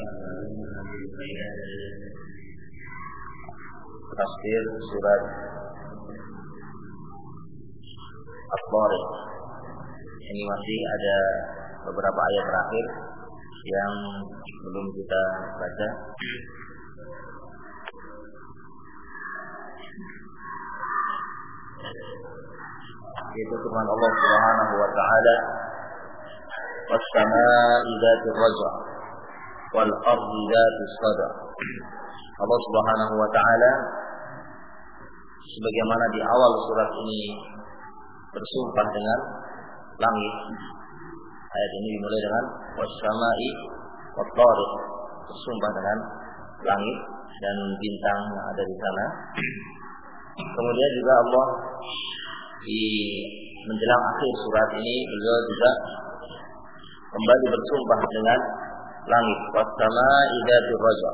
Tafsir surat At-Tariq. Ini masih ada beberapa ayat terakhir yang belum kita baca. Yaitu firman Allah Subhanahu wa taala, "Was-samaa'i dzatir raj'a wal ardi dzatis sada." Allah Subhanahu wa taala sebagaimana di awal surat ini bersumpah dengan langit. Ayat ini dimulai dengan was-samaa'i wat-tariq, bersumpah dengan langit dan bintang yang ada di sana. Kemudian juga Allah di menjelang akhir surat ini beliau juga kembali bersumpah dengan langit. Was-samaa'i dzatir raj'a.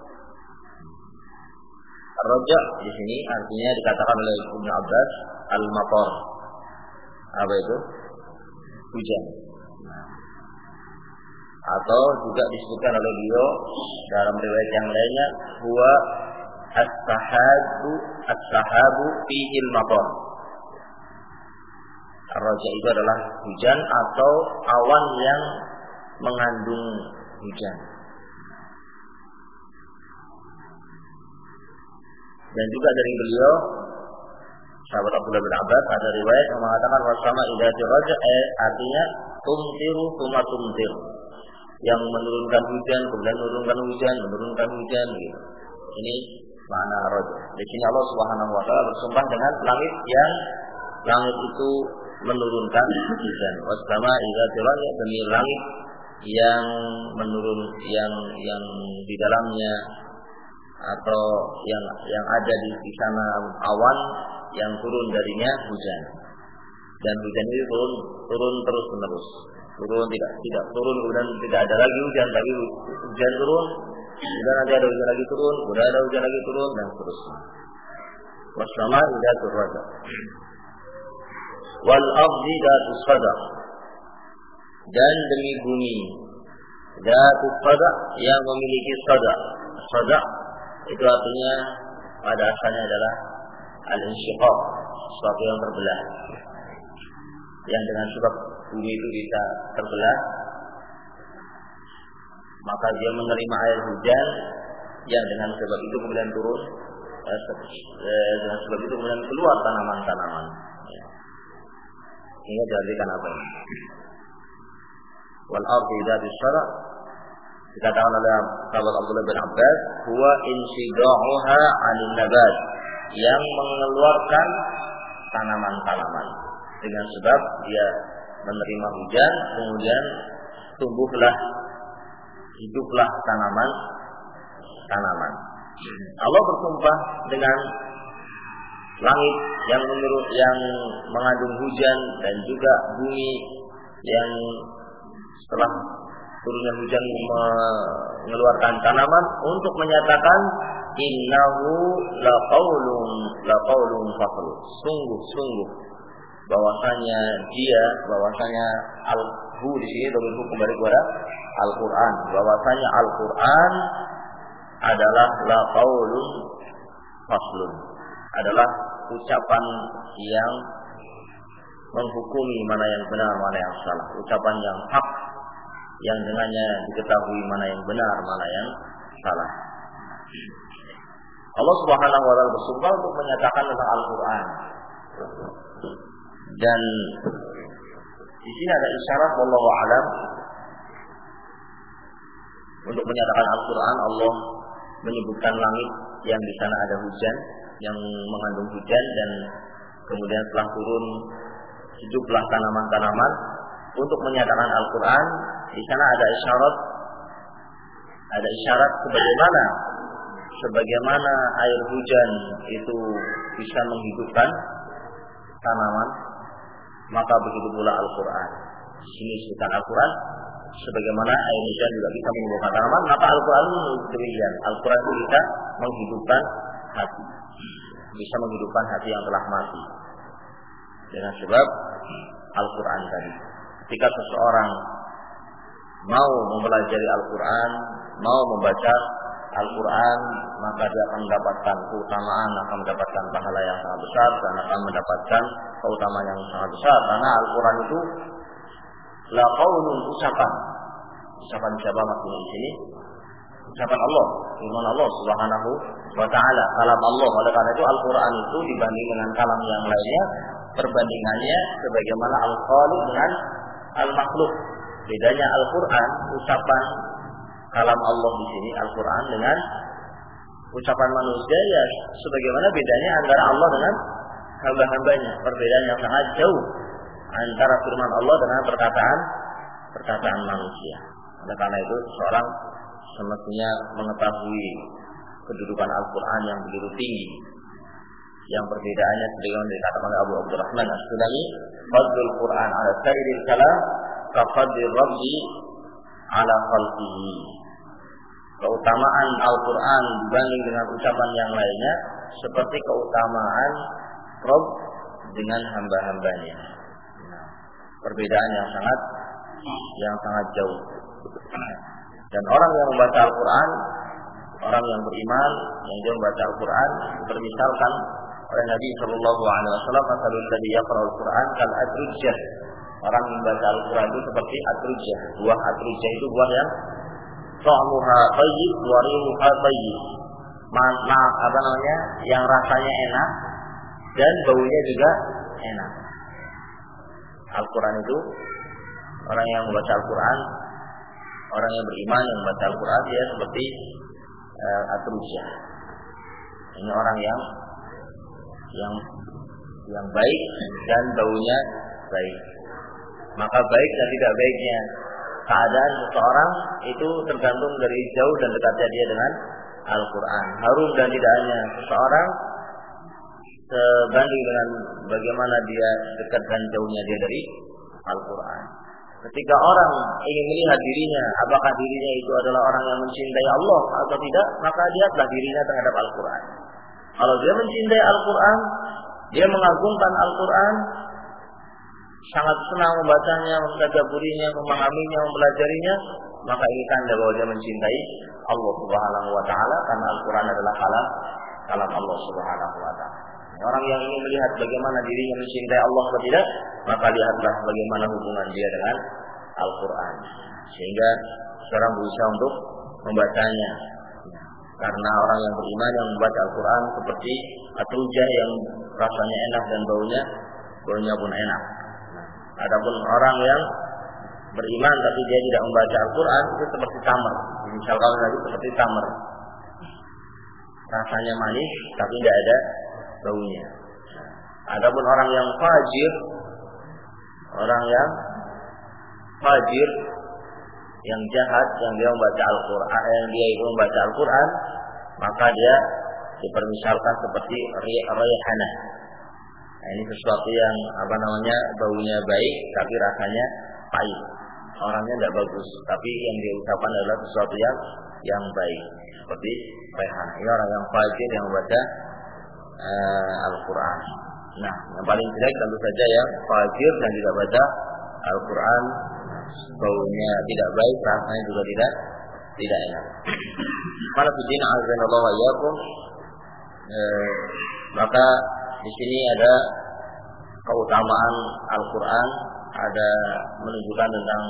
Ar-raja' di sini artinya dikatakan oleh Ibnu Abbas al-matar. Apa itu? Hujan. Atau juga disebutkan oleh beliau dalam riwayat yang lainnya, huwa as-sahabu fi'il matar. Ar-raja' itu adalah hujan atau awan yang mengandung hujan. Dan juga dari beliau sahabat Abdullah bin Abbas ada riwayat yang mengatakan was-samaa'i dzatir raj'a, artinya tumtiru tsumma tumtir, yang menurunkan hujan kemudian menurunkan hujan gitu. Ini makna ar-raja'. Di sini Allah Subhanahu wa taala bersumpah dengan langit yang langit itu menurunkan hujan. Was-samaa'i dzatir raj'a, demi langit yang menurun yang di dalamnya atau yang ada di sana awan yang turun darinya hujan. Dan hujan itu turun terus menerus. Tidak turun kemudian tidak ada lagi hujan, tapi hujan turun, kemudian nanti ada hujan lagi turun, kemudian ada hujan lagi turun dan seterusnya. Was-samaa'i dzatir raj'a wal ardi dzatis sada, dan demi bumi dzatis sada, yang memiliki sada. Sada itu artinya pada asalnya adalah al-insyiqaq, sesuatu yang terbelah. Yang dengan sebab bumi itu bisa terbelah, maka dia menerima air hujan yang dengan sebab itu kemudian turun, dengan sebab itu kemudian keluar tanaman-tanaman. Ini diartikan apa ini? Wal ardi dzatis sada, dikatakan oleh sahabat Abdullah bin Abbas, huwa insida'uha 'anil nabat, yang mengeluarkan tanaman-tanaman dengan sebab dia menerima hujan, kemudian hiduplah tanaman. Allah bersumpah dengan langit yang mengandung hujan dan juga bumi yang setelah turunnya hujan mengeluarkan tanaman untuk menyatakan innahu laqaulun fasl. Sungguh bahwasanya al-hu di sini domir kembali kepada Al-Qur'an. Bahwasanya Al-Qur'an adalah laqaulun faslun. Adalah ucapan yang menghukumi mana yang benar, mana yang salah. Ucapan yang hak, yang dengannya diketahui mana yang benar, mana yang salah. Allah Subhanahu wa taala bersumpah untuk menyatakan tentang Al-Qur'an. Dan di sini ada isyarat wallahu a'lam untuk menyatakan Al-Qur'an. Allah menyebutkan langit yang di sana ada hujan, yang mengandung hujan, dan kemudian setelah turun hiduplah tanaman-tanaman. Untuk menyatakan Al-Qur'an, di sana ada isyarat sebagaimana air hujan itu bisa menghidupkan tanaman, maka begitu pula Al-Qur'an. Di sini disebutkan Al-Qur'an sebagaimana air hujan juga bisa menghidupkan tanaman, maka Al-Qur'an demikian. Al-Qur'an itu bisa menghidupkan hati, bisa menghidupkan hati yang telah mati dengan sebab Al-Qur'an tadi. Ketika seseorang mau mempelajari Al-Quran, mau membaca Al-Quran, maka dia akan mendapatkan keutamaan, akan mendapatkan pahala yang sangat besar, dan akan mendapatkan keutamaan yang sangat besar. Karena Al-Quran itu la qaulun, ucapan siapa maksudnya di sini? Ucapan Allah, firman Allah Subhanahu wa taala, kalam Allah. Oleh karena itu Al-Quran itu dibanding dengan kalam yang lainnya, perbandingannya sebagaimana Al-Khaliq dengan Al-Makhluk. Bedanya Al-Quran, ucapan kalam Allah di sini Al-Quran dengan ucapan manusia, ya sebagaimana bedanya antara Allah dengan hamba-hambanya. Perbedaan yang sangat jauh antara firman Allah dengan perkataan manusia. Oleh karena itu seorang semestinya mengetahui kedudukan Al-Quran yang begitu tinggi, yang perbedaannya sebagaimana dikatakan oleh Abu Abdurrahman As-Sulami, fadlul Quran ala sairil kalam ka fadlir Rabbi ala khalqihi. Keutamaan Al-Quran dibanding dengan ucapan yang lainnya seperti keutamaan Rabb dengan hamba-hambanya. Perbedaan yang sangat jauh. Dan orang yang membaca Al-Quran, orang yang beriman, yang dia membaca Al-Quran, misalkan oleh Nabi Shallallahu Alaihi Wasallam, masalul ladzi yaqra'ul Quran kal atrujah. Orang yang membaca Al-Quran itu seperti atrujah. Buah atrujah itu buah yang ta'muha thayyib wa rihuha thayyib. Yang rasanya enak dan baunya juga enak. Al-Quran itu, orang yang membaca Al-Quran, orang yang beriman yang membaca Al-Quran, dia seperti atrujah. Ini orang yang baik dan baunya baik. Maka baik dan tidak baiknya keadaan seseorang itu tergantung dari jauh dan dekatnya dia dengan Al-Quran. Harum dan tidaknya seseorang sebanding dengan bagaimana dia dekat dan jauhnya dia dari Al-Quran. Ketika orang ingin melihat dirinya, apakah dirinya itu adalah orang yang mencintai Allah atau tidak, maka lihatlah dirinya terhadap Al-Quran. Kalau dia mencintai Al-Quran, dia mengagungkan Al-Quran, sangat senang membacanya, mentadabburinya, memahaminya, mempelajarinya, maka ini tanda bahwa dia mencintai Allah Subhanahu wa taala, karena Al-Quran adalah kalam Allah Subhanahu wa taala. Orang yang ingin melihat bagaimana dirinya mencintai Allah atau tidak, maka lihatlah bagaimana hubungan dia dengan Al-Quran. Sehingga seorang berusaha untuk membacanya. Karena orang yang beriman yang membaca Al-Quran seperti atrujah yang rasanya enak dan baunya pun enak. Adapun orang yang beriman tapi dia tidak membaca Al-Quran, itu seperti tamar. Misalkan lagi seperti tamar, rasanya manis tapi tidak ada baunya. Adapun orang yang fajir, yang jahat, yang dia membaca Al-Quran, maka dia dipermisalkan seperti rayhanah. Nah, ini sesuatu yang baunya baik tapi rasanya pahit. Orangnya tidak bagus, tapi yang dia ucapkan adalah sesuatu yang baik, seperti rayhanah. Ini orang yang fajir yang membaca Al-Quran. Nah, yang paling jelek tentu saja yang fajir dan tidak baca Al-Quran, baunya tidak baik, rasanya juga tidak enak. Para hadirin azanallahu wa iyyakum, maka di sini ada keutamaan Al-Quran, ada menunjukkan tentang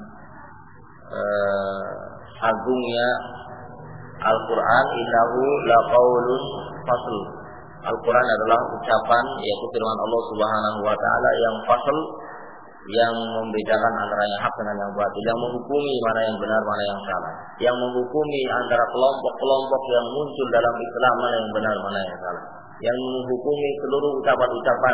agungnya Al-Quran. Innahu laqaulun fasl. Al-Quran adalah ucapan, yaitu firman Allah Subhanahu wa taala yang fasl, yang membedakan antara yang hak dengan yang batil, yang menghukumi mana yang benar, mana yang salah, yang menghukumi antara kelompok-kelompok yang muncul dalam Islam, mana yang benar, mana yang salah, yang menghukumi seluruh ucapan-ucapan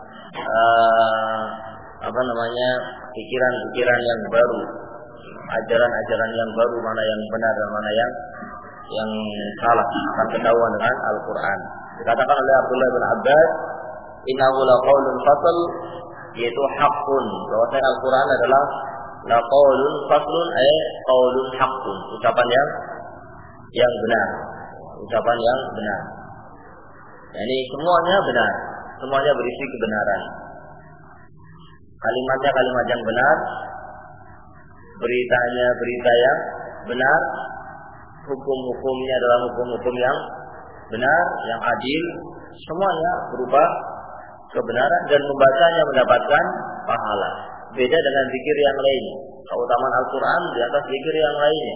pikiran-pikiran yang baru, ajaran-ajaran yang baru, mana yang benar dan mana yang salah, akan ketahuan dengan Al-Quran. Dikatakan oleh Abdullah bin Abbas, innahu laqaulun fasl, yaitu hakun, bahwasanya Al-Quran adalah laqaulun faslun, qaulun hakun, ucapan yang benar, ucapan yang benar. Ini semuanya benar, semuanya berisi kebenaran. Kalimatnya kalimat yang benar, beritanya berita yang benar, hukum-hukumnya adalah hukum-hukum yang benar, yang adil, semuanya berupa kebenaran dan membacanya mendapatkan pahala. Beda dengan zikir yang lainnya. Keutamaan Al-Quran di atas zikir yang lainnya.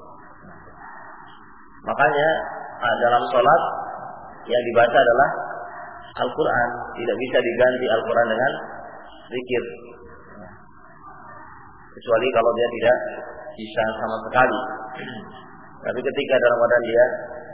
Makanya dalam sholat yang dibaca adalah Al-Quran. Tidak bisa diganti Al-Quran dengan zikir. Kecuali kalau dia tidak bisa sama sekali. Tapi ketika dalam keadaan dia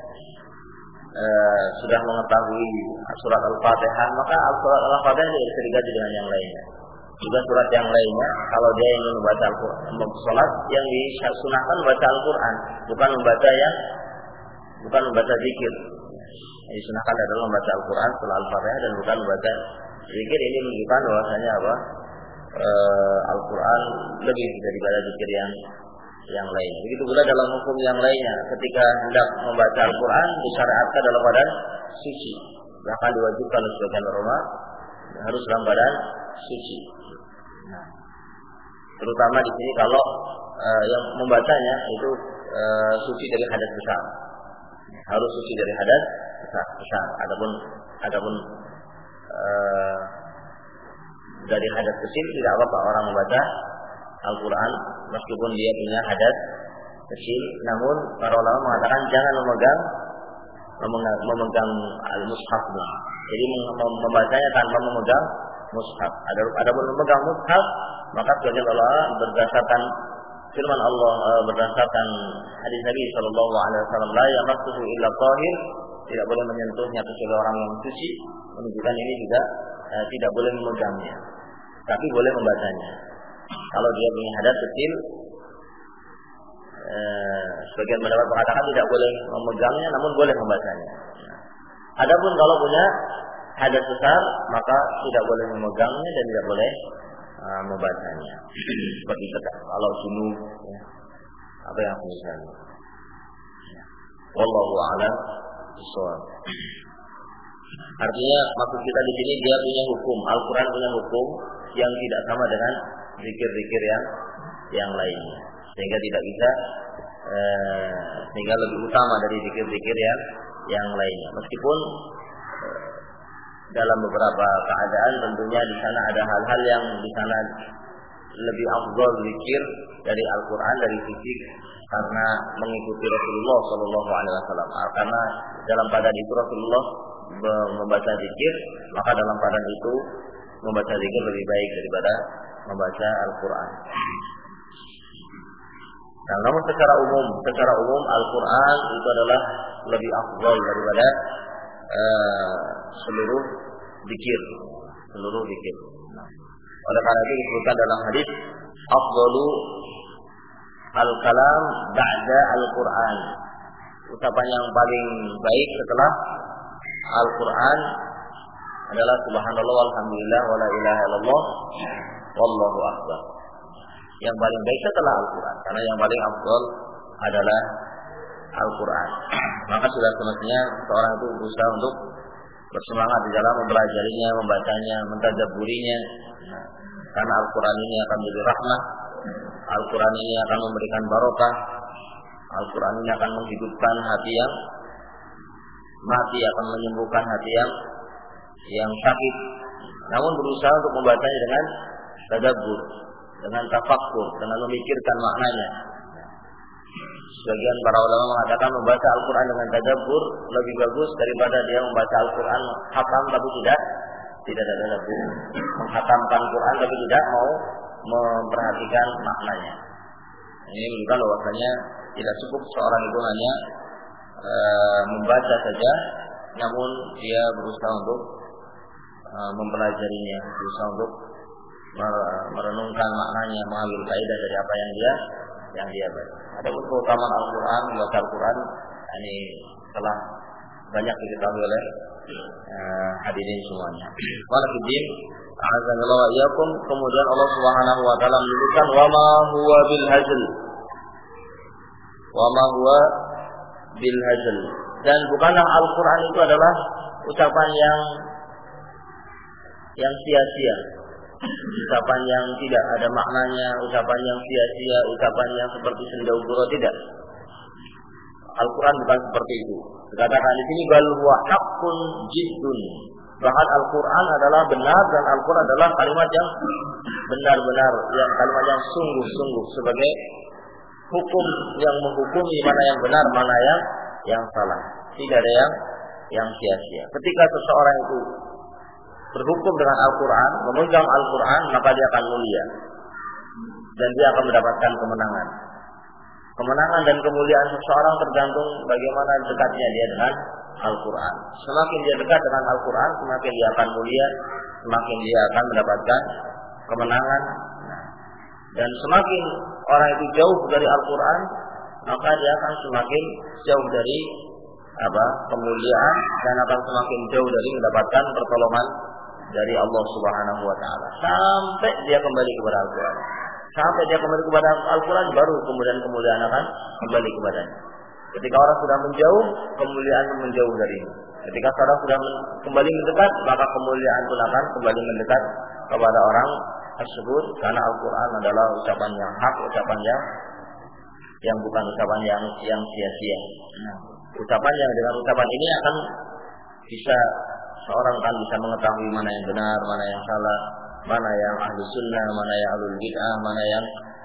sudah mengetahui surat Al-Fatihah, maka surat Al-Fatihah tidak bisa diganti dengan yang lainnya. Juga surat yang lainnya, kalau dia ingin membaca Al-Quran, sholat yang disunahkan membaca Al-Quran, bukan membaca zikir. Yang disunahkan adalah membaca Al-Quran setelah Al-Fatihah dan bukan membaca zikir. Ini menunjukkan bahwasanya Al-Quran lebih daripada zikir yang lainnya. Begitu pula dalam hukum yang lainnya, ketika hendak membaca Al-Quran disyariatkan dalam keadaan suci. Bahkan diwajibkan oleh sebagian ulama harus dalam keadaan suci. Terutama di sini kalau yang membacanya itu suci dari hadas besar. Harus suci dari hadas besar. Adapun dari hadas kecil tidak apa-apa orang membaca Al-Quran meskipun dia punya hadas kecil. Namun para ulama mengatakan jangan memegang al-mushaf. Jadi membacanya tanpa memegang mushaf. Adapun memegang mushaf, maka sebagian ulama berdasarkan firman Allah, berdasarkan hadis Nabi sallallahu alaihi wasallam, la yamassuhu illa tahir, tidak boleh menyentuhnya kecuali orang yang suci, menunjukkan ini juga tidak boleh memegangnya, tapi boleh membacanya. Kalau dia punya hadas kecil, sebagian pendapat mengatakan tidak boleh memegangnya, namun boleh membacanya. Adapun kalau punya hadas besar, maka tidak boleh memegangnya dan tidak boleh membacanya. Seperti kalau junub, apa yang misalnya. Wallahu a'lam bishawab. Artinya maksud kita di sini dia punya hukum, Al-Quran punya hukum yang tidak sama dengan zikir-zikir yang lainnya, sehingga tidak bisa sehingga lebih utama dari zikir-zikir yang lainnya. Meskipun dalam beberapa keadaan tentunya di sana ada hal-hal yang di sana lebih afdal zikir dari Al-Quran dari sisi karena mengikuti Rasulullah Shallallahu Alaihi Wasallam. Karena dalam keadaan itu Rasulullah membaca zikir, maka dalam keadaan itu membaca zikir lebih baik daripada membaca Al-Quran. Nah, namun secara umum Al-Quran itu adalah lebih afdal daripada seluruh zikir. Oleh karena itu disebutkan dalam hadis afdalu al-kalam ba'da al-Quran. Ucapan yang paling baik setelah Al-Quran adalah subhanallah walhamdulillah wala ilaha illallah wallahu akbar. Yang paling baik setelah Al-Quran, karena yang paling afdal adalah Al-Quran. Maka sudah semestinya seorang itu berusaha untuk bersemangat di dalam mempelajarinya, membacanya, mentadabburinya. Karena Al-Quran ini akan menjadi rahmah, Al-Quran ini akan memberikan barokah, Al-Quran ini akan menghidupkan hati yang mati, akan menyembuhkan hati yang sakit. Namun berusaha untuk membacanya dengan tadabbur, dengan tafakkur, dengan memikirkan maknanya. Sebagian para ulama mengatakan membaca Al-Quran dengan tadabbur lebih bagus daripada dia membaca Al-Quran khatam tapi tidak ada tadabbur. Menghatamkan Quran tapi tidak mau memperhatikan maknanya. Ini menunjukkan bahwasanya tidak cukup seorang itu hanya membaca saja, namun dia berusaha untuk mempelajarinya, berusaha untuk merenungkan maknanya, mengambil faedah dari apa yang dia baca. Adapun keutamaan Al-Quran, membaca Al-Quran ini telah banyak diketahui oleh hadirin semuanya. Walafiddin, a'azanillahu wa iyyakum. Kemudian Allah Subhanahu wa taala menyebutkan wa ma huwa bil hazl. Wa ma huwa bil hazl. Dan bukanlah Al-Quran itu adalah ucapan yang sia-sia. ucapan yang tidak ada maknanya, ucapan yang sia-sia, ucapan yang seperti sendau-guro, tidak. Al-Quran bukan seperti itu. Dikatakan di sini bal huwa haqqun jiddun. Bahkan Al-Quran adalah benar dan Al-Quran adalah kalimat yang benar-benar, yang kalimat yang sungguh-sungguh sebagai hukum yang menghukumi mana yang benar, mana yang salah. Tidak ada yang sia-sia. Ketika seseorang itu berhukum dengan Al-Quran, memegang Al-Quran, maka dia akan mulia dan dia akan mendapatkan kemenangan. Kemenangan dan kemuliaan seseorang tergantung bagaimana dekatnya dia dengan Al-Quran. Semakin dia dekat dengan Al-Quran, semakin dia akan mulia, semakin dia akan mendapatkan kemenangan. Dan semakin orang itu jauh dari Al-Quran, maka dia akan semakin jauh dari kemuliaan dan akan semakin jauh dari mendapatkan pertolongan dari Allah Subhanahu wa taala. Sampai dia kembali kepada Al-Quran. Sampai dia kembali kepada Al-Quran, baru kemudian kemuliaan akan kembali kepadanya. Ketika orang sudah menjauh, kemuliaan menjauh darinya. Ketika orang sudah kembali mendekat, maka kemuliaan pun akan kembali mendekat kepada orang tersebut. Karena Al-Quran adalah ucapan yang hak, ucapan yang bukan ucapan yang sia-sia. Ucapan yang dengan ucapan ini akan bisa seorang kan bisa mengetahui mana yang benar, mana yang salah, mana yang ahli sunnah, mana yang ahlul bid'ah, mana yang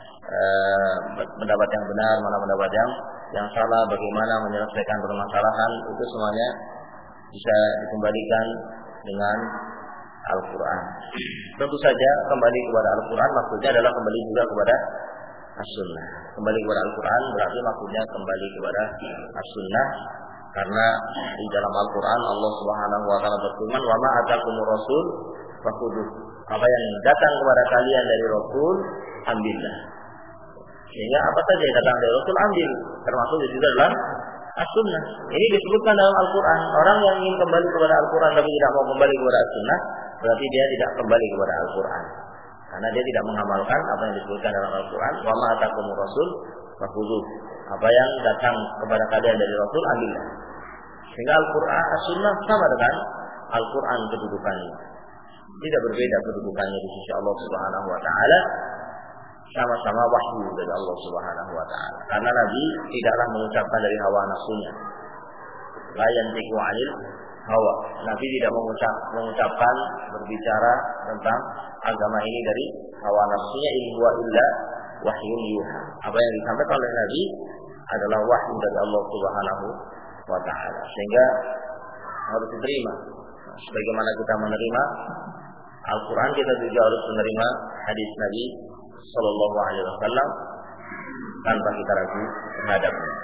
mendapat yang benar, mana mendapat yang salah, bagaimana menyelesaikan permasalahan, itu semuanya bisa dikembalikan dengan Al-Quran. Tentu saja kembali kepada Al-Quran maksudnya adalah kembali juga kepada As-Sunnah. Kembali kepada Al-Quran berarti maksudnya kembali kepada As-Sunnah, karena di dalam Al-Quran Allah Subhanahu wa taala berfirman, "Wa ma atakumur rasul fakhudhuh." Apa yang datang kepada kalian dari Rasul, ambillah. Sehingga apa saja yang datang dari Rasul ambil, termasuk di situ adalah As-Sunnah. Ini disebutkan dalam Al-Quran. Orang yang ingin kembali kepada Al-Quran tapi tidak mau kembali kepada As-Sunnah, berarti dia tidak kembali kepada Al-Quran. Karena dia tidak mengamalkan apa yang disebutkan dalam Al-Quran. Wa ma atakumur rasul fakhudhuh. Apa yang datang kepada kalian dari Rasul, ambillah. Sehingga Al-Quran, As-Sunnah sama dengan Al-Quran kedudukannya. Tidak berbeda kedudukannya di sisi Allah Subhanahu wa taala. Sama-sama wahyu dari Allah Subhanahu wa taala. Karena Nabi tidaklah mengucapkan dari hawa nafsunya. La yantiqu 'anil hawa. Nabi tidak mengucapkan berbicara tentang agama ini dari hawa nafsunya, in huwa illa wahyun yuha. Apa yang disampaikan oleh Nabi adalah wahyu dari Allah Subhanahu wa taala. Sehingga harus diterima. Sebagaimana kita menerima Al-Quran, kita juga harus menerima hadis Nabi Sallallahu Alaihi Wasallam tanpa kita ragu terhadapnya.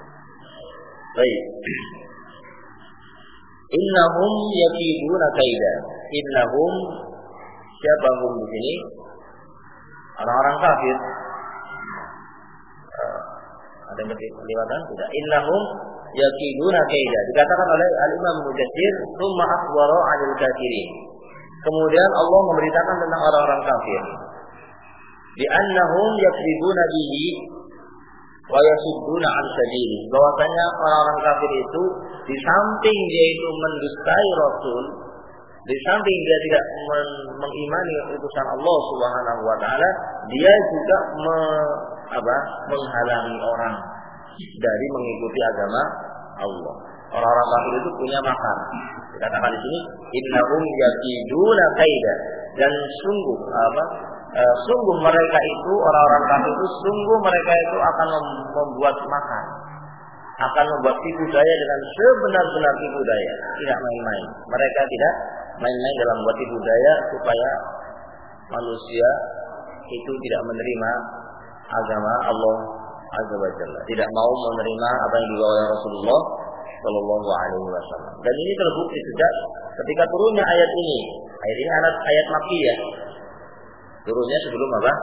Baik. Innahum yakiduna kaida. Innahum, siapa hum di sini? Orang-orang kafir. Ada yang kelihatan tidak? Innahum yakiduna kaida. Dikatakan oleh Al-Imam Mujassir, "Tsumma akhbara 'anil kafirin." Kemudian Allah memberitakan tentang orang-orang kafir. Bi annahum yakdzibuna bihi wa yasudduna 'an sabili. Bahwasanya orang-orang kafir itu di samping dia itu mendustai Rasul, di samping dia tidak mengimani utusan Allah Subhanahu wa taala, dia juga menghalangi orang dari mengikuti agama Allah. Orang-orang kafir itu punya makar. Dikatakan di sini, innahum yakiduna kaida, dan sungguh mereka itu, orang-orang kafir itu, sungguh mereka itu akan membuat makar, akan membuat tipu daya dengan sebenar-benar tipu daya, tidak main-main. Mereka tidak main-main dalam membuat tipu daya supaya manusia itu tidak menerima agama Allah Azza wa Jalla, tidak mau menerima apa yang dibawa oleh Rasulullah Sallallahu Alaihi Wasallam. Dan ini terbukti sejak ketika turunnya ayat ini. Ayat ini ayat Makkiyah. Turunnya sebelum apa?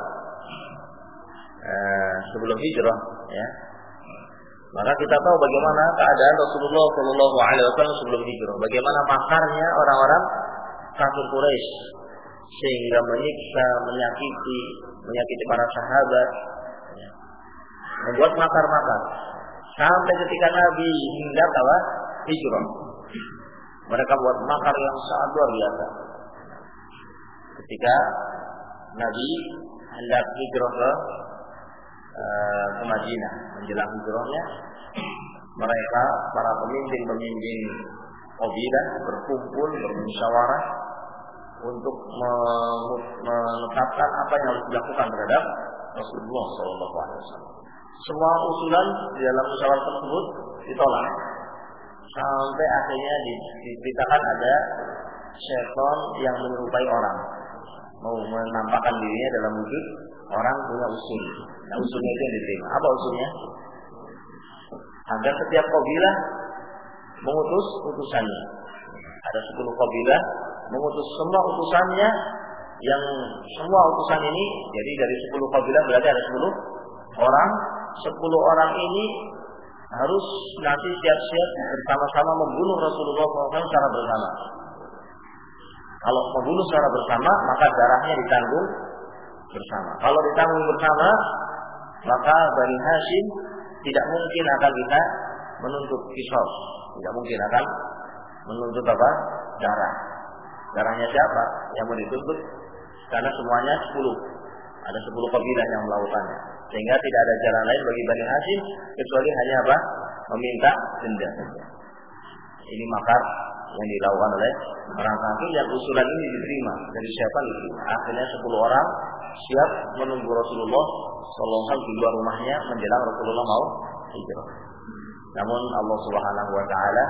Sebelum hijrah, ya. Maka kita tahu bagaimana keadaan Rasulullah Sallallahu Alaihi Wasallam sebelum hijrah. Bagaimana makarnya orang-orang kafir Quraisy sehingga menyiksa, menyakiti para sahabat, ya. Membuat makar-makar. Sampai ketika Nabi hendak hijrah, mereka buat makar yang sangat luar biasa. Ketika Nabi hendak hijrah ke Madinah, menjelang hijrahnya mereka para pemimpin kabilah berkumpul bermusyawarah untuk menetapkan apa yang harus dilakukan terhadap Rasulullah SAW. Semua usulan di dalam musyawarah tersebut ditolak. Sampai akhirnya diceritakan ada syaitan yang menyerupai orang, mau menampakkan dirinya dalam wujud orang punya usul. Nah, usulnya itu yang diterima. Apa usulnya? Agar setiap kabilah mengutus utusannya. Ada 10 kabilah mengutus semua utusannya, yang semua utusan ini, jadi dari 10 kabilah berarti ada 10 orang. 10 orang ini harus nanti siap-siap bersama-sama membunuh Rasulullah SAW secara bersama. Kalau membunuh secara bersama, maka darahnya ditanggung bersama. Kalau ditanggung bersama, maka Bani Hashim tidak mungkin akan bisa menuntut qisas, tidak mungkin akan menuntut apa? Darah. Darahnya siapa yang mau dituntut? Karena semuanya 10. Ada 10 kabilah yang melakukannya. Sehingga tidak ada jalan lain bagi Bani Hashim kecuali hanya apa? Meminta denda saja. Ini makar yang dilakukan oleh orang kafir, yang usulan ini diterima dari siapa itu. Akhirnya 10 orang siap menunggu Rasulullah SAW di luar rumahnya menjelang Rasulullah mau hijrah. Namun Allah Subhanahu wa taala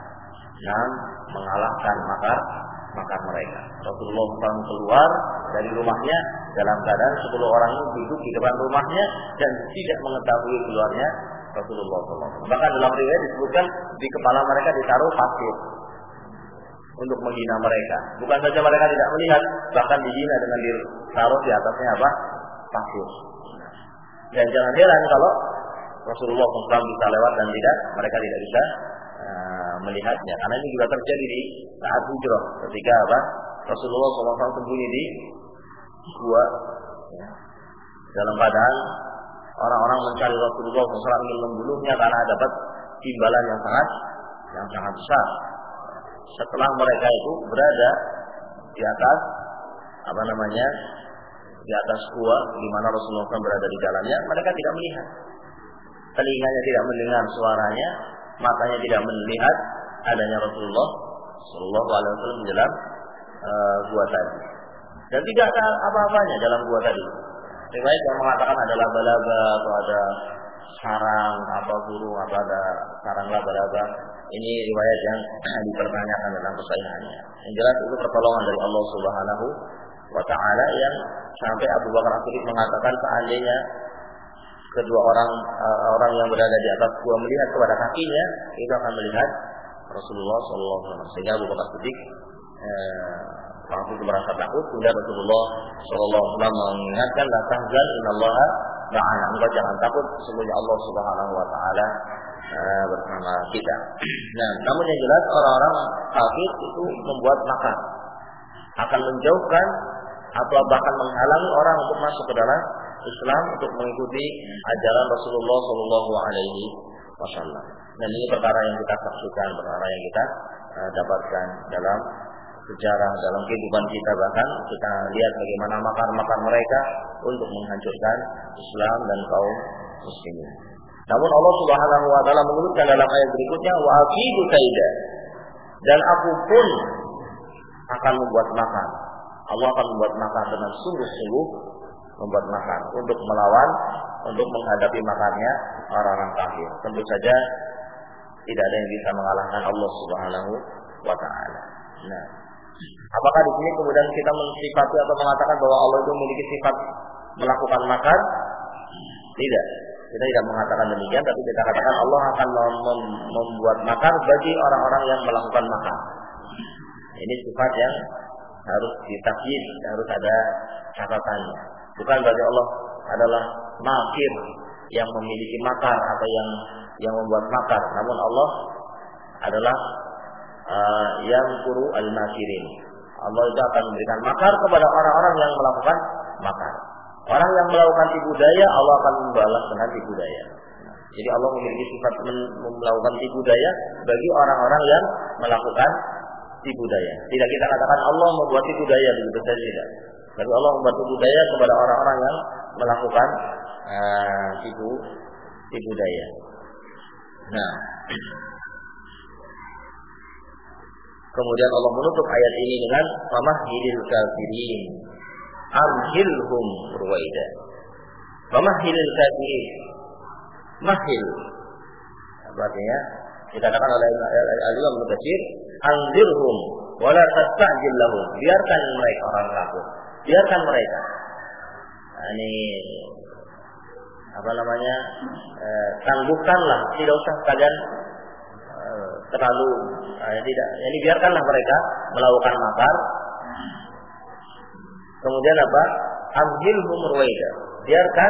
mengalahkan makar mereka. Rasulullah SAW keluar dari rumahnya dalam keadaan 10 orang itu duduk di depan rumahnya dan tidak mengetahui keluarnya Rasulullah SAW. Bahkan dalam riwayat disebutkan di kepala mereka ditaruh pasir untuk menghina mereka. Bukan saja mereka tidak melihat, bahkan dihina dengan ditaruh di atasnya apa? Pasir. Dan jangan heran kalau Rasulullah SAW bisa lewat dan mereka tidak bisa melihatnya. Karena ini juga terjadi di saat hijrah, ketika apa? Rasulullah SAW sembunyi di gua, ya, dalam keadaan orang-orang mencari Rasulullah SAW ingin membunuhnya karena dapat imbalan yang sangat besar. Setelah mereka itu berada di atas di atas gua di mana Rasulullah SAW berada di dalamnya, mereka tidak melihat. Telinganya tidak mendengar suaranya, matanya tidak melihat adanya Rasulullah SAW di dalam gua tadi. Dan tidak ada apa-apanya dalam gua tadi. Riwayat yang mengatakan ada laba-laba atau ada sarang apa burung apa ada sarang laba-laba. Ini riwayat yang dipertanyakan tentang kesahihannya. Yang jelas itu pertolongan dari Allah Subhanahu wa taala yang sampai Abu Bakar As-Siddiq mengatakan seandainya kedua orang yang berada di atas gua melihat kepada kakinya, itu akan melihat Rasulullah SAW. Sehingga Abu Bakar As-Siddiq waktu itu merasa takut. Kemudian Rasulullah SAW mengingatkan, la tahzan innallaha ma'ana. Engkau jangan takut, sesungguhnya Allah Subhanahu wa taala bersama kita. Nah, namun yang jelas orang-orang kafir itu membuat makar, akan menjauhkan atau bahkan menghalangi orang untuk masuk ke dalam Islam, untuk mengikuti ajaran Rasulullah SAW. Dan ini perkara yang kita saksikan, perkara yang kita dapatkan dalam sejarah, dalam kehidupan kita. Bahkan kita lihat bagaimana makar-makar mereka untuk menghancurkan Islam dan kaum muslimin. Namun Allah Subhanahu wa taala menyebutkan dalam ayat berikutnya, wa aqidu kaida, dan aku pun akan membuat makar. Allah akan membuat makar dengan sungguh-sungguh, membuat makar untuk melawan, untuk menghadapi makarnya orang-orang kafir. Tentu saja tidak ada yang bisa mengalahkan Allah Subhanahu wa taala. Nah, apakah di sini kemudian kita mensifati atau mengatakan bahwa Allah itu memiliki sifat melakukan makar? Tidak. Kita tidak mengatakan demikian, tapi kita katakan Allah akan membuat makar bagi orang-orang yang melakukan makar. Ini sifat yang harus ditakyid, harus ada catatannya. Bukan bagi Allah adalah makir yang memiliki makar atau yang membuat makar. Namun Allah adalah yang kuru al-makirin. Allah itu akan memberikan makar kepada orang-orang yang melakukan makar. Orang yang melakukan tipu daya, Allah akan membalas dengan tipu daya. Jadi Allah memiliki sifat melakukan tipu daya bagi orang-orang yang melakukan tipu daya. Tidak kita katakan Allah membuat tipu daya, begitu saja tidak. Tapi Allah membuat tipu daya kepada orang-orang yang melakukan tipu daya. Nah, kemudian Allah menutup ayat ini dengan famahhilil kafirin amhilhum ruwaida. Famahhilil kafirin, mahil artinya dikatakan oleh Al-Imam Ibnu Katsir, anzirhum wala tastajil lahum, biarkan mereka orang kafir, biarkan mereka. Nah, ini tangguhkanlah, tidak usah kalian terlalu tidak. Ini biarkanlah mereka melakukan makar. Kemudian apa? Amhilhum ruwaida, biarkan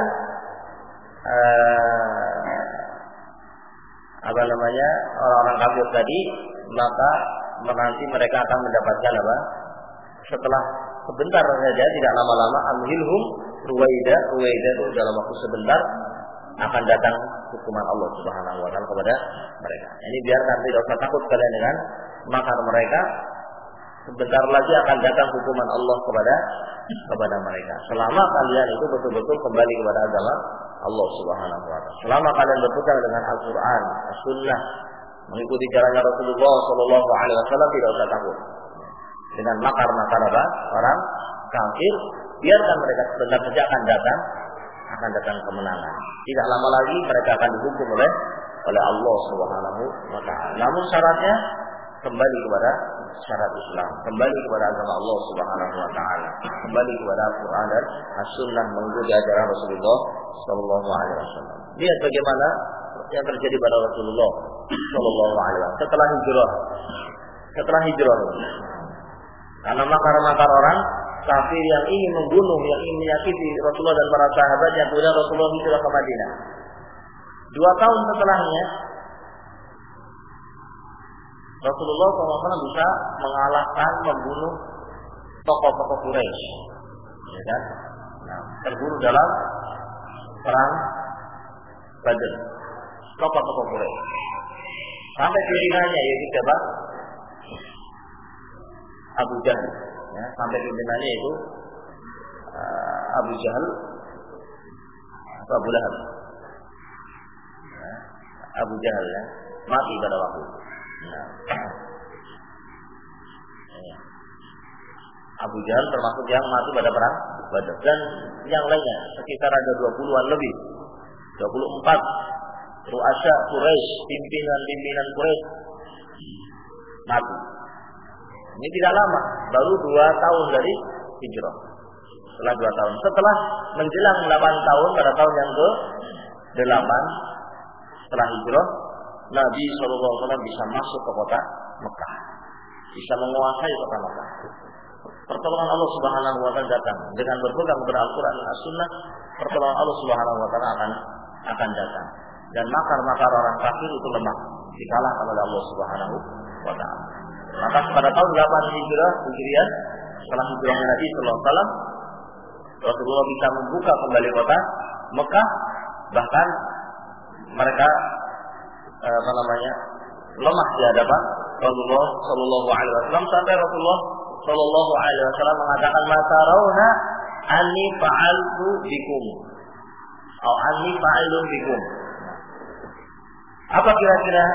orang-orang kafir tadi, maka nanti mereka akan mendapatkan apa? Setelah sebentar saja, tidak lama-lama, amhilhum ruwaida itu dalam waktu sebentar akan datang hukuman Allah Subhanahu wa taala kepada mereka. Ini biarkan, tidak usah takut kalian dengan makar mereka. Sebentar lagi akan datang hukuman Allah kepada mereka. Selama kalian itu betul-betul kembali kepada agama Allah Subhanahu wa taala. Selama kalian berpegang dengan Al-Qur'an, As-Sunnah, mengikuti jalannya Rasulullah sallallahu alaihi wasallam, tidak usah takut dengan makar-makar orang kafir. Biarkan mereka, sebentar saja akan datang kemenangan. Tidak lama lagi mereka akan dihukum oleh Allah Subhanahu wa taala. Namun syaratnya kembali kepada syarat Islam, kembali kepada agama Allah Subhanahu wa taala, kembali kepada Al-Qur'an dan As-Sunnah, mengikuti ajaran Rasulullah sallallahu alaihi wasallam. Lihat bagaimana yang terjadi pada Rasulullah sallallahu alaihi wasallam setelah hijrah. Karena makar-makar orang kafir yang ingin membunuh, yang ingin menyakiti Rasulullah dan para sahabatnya, kemudian Rasulullah hijrah ke Madinah. 2 tahun setelahnya Rasulullah SAW bisa mengalahkan, membunuh tokoh-tokoh Quraisy, ya kan? Nah, terbunuh dalam perang Badr, tokoh-tokoh Quraisy. Sampai pimpinannya yaitu siapa? Abu Jahal. Ya, sampai pimpinannya itu Abu Jahal atau Abu Lahab. Ya, Abu Jahal ya, mati pada waktu itu. Nah, Abu Jahal termasuk yang mati pada perang Badar, dan yang lainnya sekitar ada 20-an lebih, 24 ru'asa Quraisy, pimpinan Quraisy mati. Ini tidak lama, baru 2 tahun dari hijrah. Setelah 2 tahun, setelah menjelang 8 tahun, pada tahun yang ke-8 setelah hijrah, Nabi SAW bisa masuk ke kota Mekah, bisa menguasai kota Mekah. Pertolongan Allah Subhanahu wa taala datang dengan berpegang kepada Al-Qur'an dan As-Sunnah. Pertolongan Allah Subhanahu wa taala akan datang, dan makar-makar orang kafir itu lemah, dikalahkan oleh Allah Subhanahu wa taala. Maka pada tahun 8 Hijriah, setelah hijrah Nabi sallallahu alaihi wasallam, Rasulullah bisa membuka kembali kota Mekah, bahkan mereka lemah di hadapan Rasulullah sallallahu alaihi wasallam, sampai Rasulullah sallallahu alaihi wasallam mengatakan, "Matarawna anni fa'altu bikum atau anni fa'ilun bikum." Apa kira-kira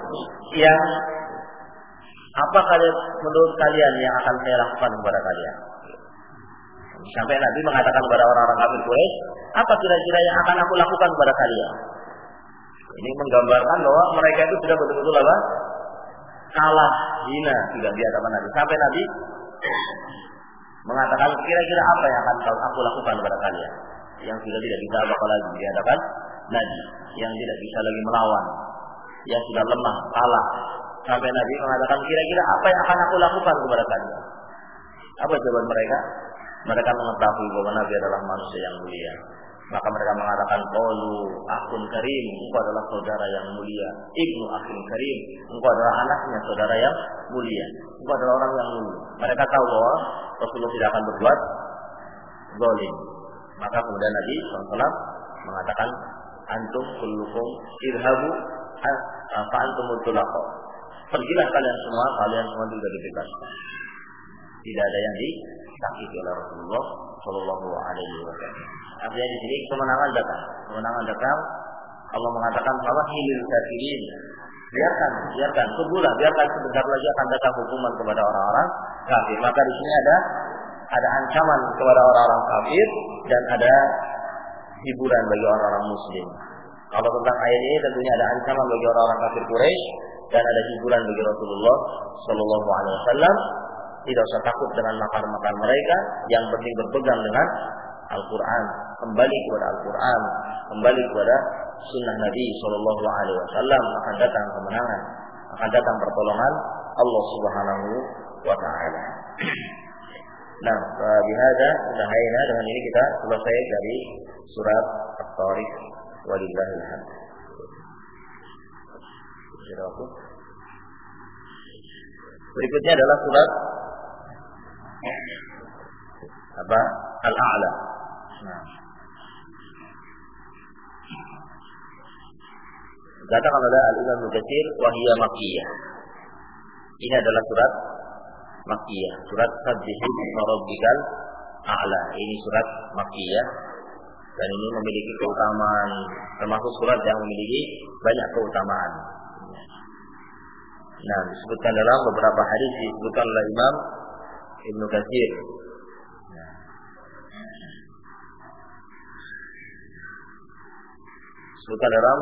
menurut kalian yang akan saya lakukan kepada kalian? Sampai Nabi mengatakan kepada orang-orang kafir Quraisy, apa kira-kira yang akan aku lakukan kepada kalian? Ini menggambarkan bahwa mereka itu sudah betul-betul kalah, hina sudah di hadapan Nabi. Sampai Nabi mengatakan, kira-kira apa yang akan aku lakukan kepada kalian? Yang sudah tidak bisa apa-apa lagi di hadapan Nabi, yang tidak bisa lagi melawan, yang sudah lemah, kalah. Sampai Nabi mengatakan, kira-kira apa yang akan aku lakukan kepada kalian? Apa jawaban mereka? Mereka mengetahui bahwa Nabi adalah manusia yang mulia. Maka mereka mengatakan, qalu akhun karim, engkau adalah saudara yang mulia. Ibnu akhun karim, engkau adalah anaknya saudara yang mulia. Engkau adalah orang yang mulia. Mereka tahu bahwa Rasulullah tidak akan berbuat zalim. Maka kemudian Nabi SAW mengatakan, antum kullukum irhabu fa antum mutlaqa. Pergilah kalian semua juga dibebaskan. Tidak ada yang disakiti oleh Rasulullah Shallallahu Alaihi Wasallam. Artinya di sini kemenangan datang. Allah mengatakan fawahilil kafirin. Biarkan, tunggulah, biarkan sebentar lagi akan datang hukuman kepada orang-orang kafir. Maka di sini ada ancaman kepada orang-orang kafir dan ada hiburan bagi orang-orang muslim. Kalau tentang ayat ini tentunya ada ancaman bagi orang-orang kafir Quraisy dan ada hiburan bagi Rasulullah Shallallahu Alaihi Wasallam. Tidak usah takut dengan makar-makar mereka. Yang penting berpegang dengan Al-Quran, kembali kepada Al-Quran, kembali kepada Sunnah Nabi Shallallahu Alaihi Wasallam. Akan datang kemenangan, akan datang pertolongan Allah Subhanahu Wa Taala. Nah, bihada intahayna, dengan ini kita selesai dari surat At-Tariq. Walillahil hamd. Berikutnya adalah surat Al-A'la. Dikatakan oleh Al-Imam Ibnu Katsir wahiyya makkiyah. Ini adalah surat makkiyah, surat Sabbihisma rabbikal a'la. Ini surat makkiyah dan ini memiliki keutamaan, termasuk surat yang memiliki banyak keutamaan. Nah, disebutkan dalam beberapa hadis, disebutkan oleh Imam Ibnu Katsir. Disebutkan dalam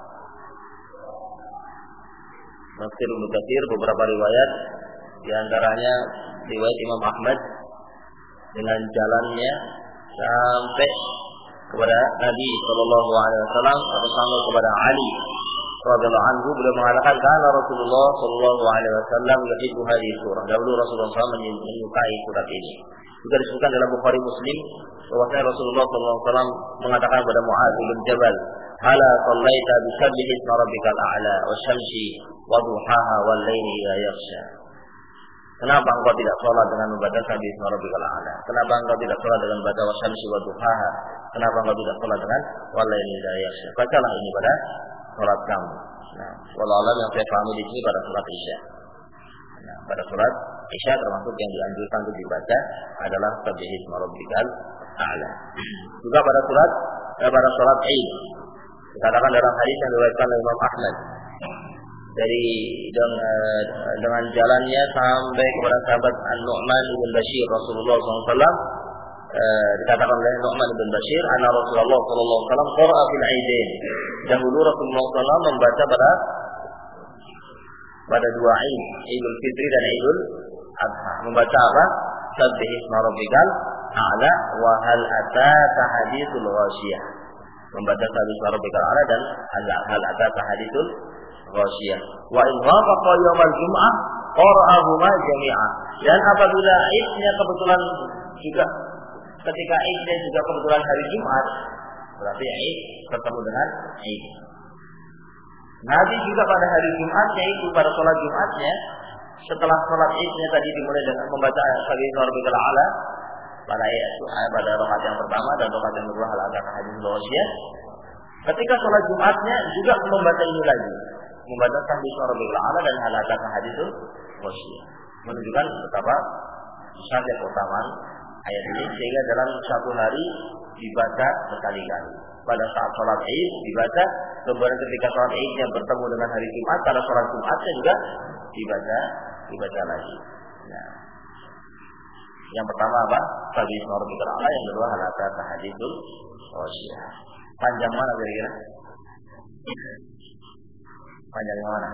Tafsir Ibnu Katsir beberapa riwayat, di antaranya riwayat Imam Ahmad dengan jalannya sampai kepada Nabi Shallallahu Alaihi Wasallam atau sampai kepada Ali radhiyallahu anhu. Beliau mengatakan karena Rasulullah Shallallahu Alaihi Wasallam yuhibbu hadhihi surah. Dahulu Rasulullah SAW menyukai surat ini. Juga disebutkan dalam Bukhari Muslim bahwasanya Rasulullah Shallallahu Alaihi Wasallam mengatakan kepada Mu'adz bin Jabal, "Hala sallaita bi sabbihi isma rabbikal a'la wasyamsi wa duhaha wal laili idza yaghsha." Kenapa engkau tidak sholat dengan membaca sabbihi isma rabbikal a'la? Kenapa engkau tidak sholat dengan membaca wasyamsi wa duhaha? Kenapa engkau tidak sholat dengan wal laili idza yaghsha? Bacalah ini pada sholat kamu. Nah, wallahu a'lam, yang saya pahami di sini pada sholat Isya. Nah, pada sholat Isya termasuk yang dianjurkan untuk dibaca adalah sabbihi isma rabbikal a'la. Juga pada sholat Id, dikatakan dalam hadis yang diriwayatkan oleh Imam Ahmad dari dengan jalannya sampai kepada sahabat An-Nu'man bin Bashir Rasulullah SAW, dikatakan oleh Nu'man bin Bashir, anna Rasulullah SAW qara'a fil Aidain. Dahulu Rasulullah SAW membaca pada dua Id, Idul Fitri dan Idul Adha. Membaca apa? Sabbihi isma rabbikal a'la wa hal ataka haditsul ghasyiyah. Membaca sabbihi isma rabbikal a'la dan hal ataka haditsul ghasyiyah. Wa in ghafaqa yaumal jum'ah qara'ahuma jami'an. Dan apabila Idnya kebetulan juga ketika Idnya juga kebetulan hari Jumat, berarti Id bertemu dengan Id. Nabi juga pada hari Jumatnya itu, pada sholat Jumatnya, setelah sholat Idnya tadi dimulai dengan membaca sabbihi isma rabbikal a'la pada rakaat yang pertama dan rakaat yang kedua hal ataka haditsul ghasyiyah. Ketika sholat Jumatnya juga membaca ini lagi, membaca sabbihi isma rabbikal a'la dan hal ataka haditsul ghasyiyah, menunjukkan betapa besarnya keutamaan ayat ini, sehingga dalam satu hari dibaca berkali-kali. Pada saat sholat Id dibaca, kemudian ketika sholat Idnya bertemu dengan hari Jumat, pada sholat Jumatnya juga dibaca lagi. Nah, yang pertama apa? Sabbihi isma rabbikal a'la, yang kedua hal ataka haditsul ghasyiyah. Panjang mana kira-kira? Panjang yang mana?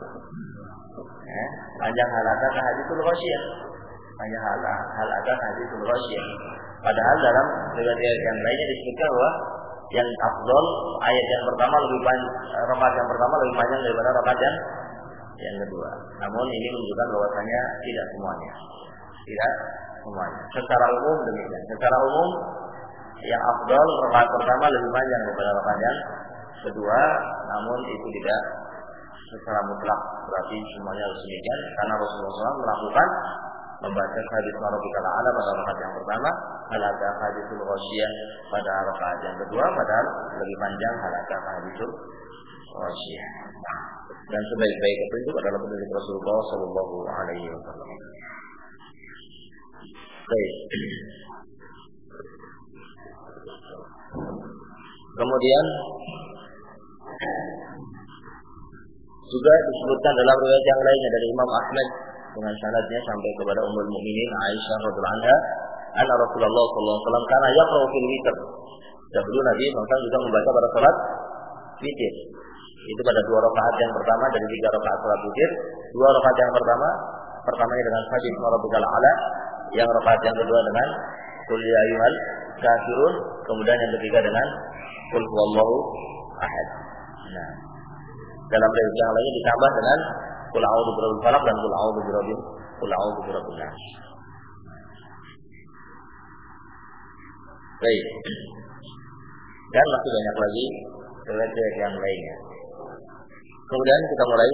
Panjang hal ataka haditsul ghasyiyah. Panjang hal ataka haditsul ghasyiyah. Padahal dalam riwayat yang lainnya disebutkan bahwa yang afdol ayat yang pertama lebih panjang, rakaat yang pertama lebih panjang daripada rakaat yang kedua. Namun ini menunjukkan bahwasanya tidak semuanya. Secara umum demikian. Secara umum yang afdol rakaat pertama lebih panjang daripada rakaat yang kedua. Namun itu tidak secara mutlak berarti semuanya harus demikian, karena Rasulullah SAW melakukan membaca sabbihi isma rabbikal a'la pada rakaat yang pertama, hal ataka haditsul ghasyiyah pada rakaat yang kedua, padahal lebih panjang hal ataka haditsul ghasyiyah. Dan sebaik-baik petunjuk adalah petunjuk Rasulullah sallallahu alaihi wasallam. Baik. Kemudian juga disebutkan dalam riwayat yang lainnya dari Imam Ahmad dengan sanadnya sampai kepada Ummul Mukminin Aisyah radhiyallahu anha, anna Rasulullah sallallahu alaihi wasallam kana yaqra'u fil witr. Dahulu Nabi SAW juga membaca pada salat witir. Itu pada 2 rakaat yang pertama dari 3 rakaat salat witir. 2 rakaat yang pertamanya dengan Sabih Rabbikal A'la, yang rakaat yang kedua dengan Qul ya ayyuhal kafirun, kemudian yang ketiga dengan Qul huwallahu ahad. Nah, dalam riwayat yang lainnya ditambah dengan Qul a'udzu birabbil falaq dan Qul a'udzu birabbin nas. Baik. Dan masih banyak lagi riwayat yang lainnya. Kemudian kita mulai.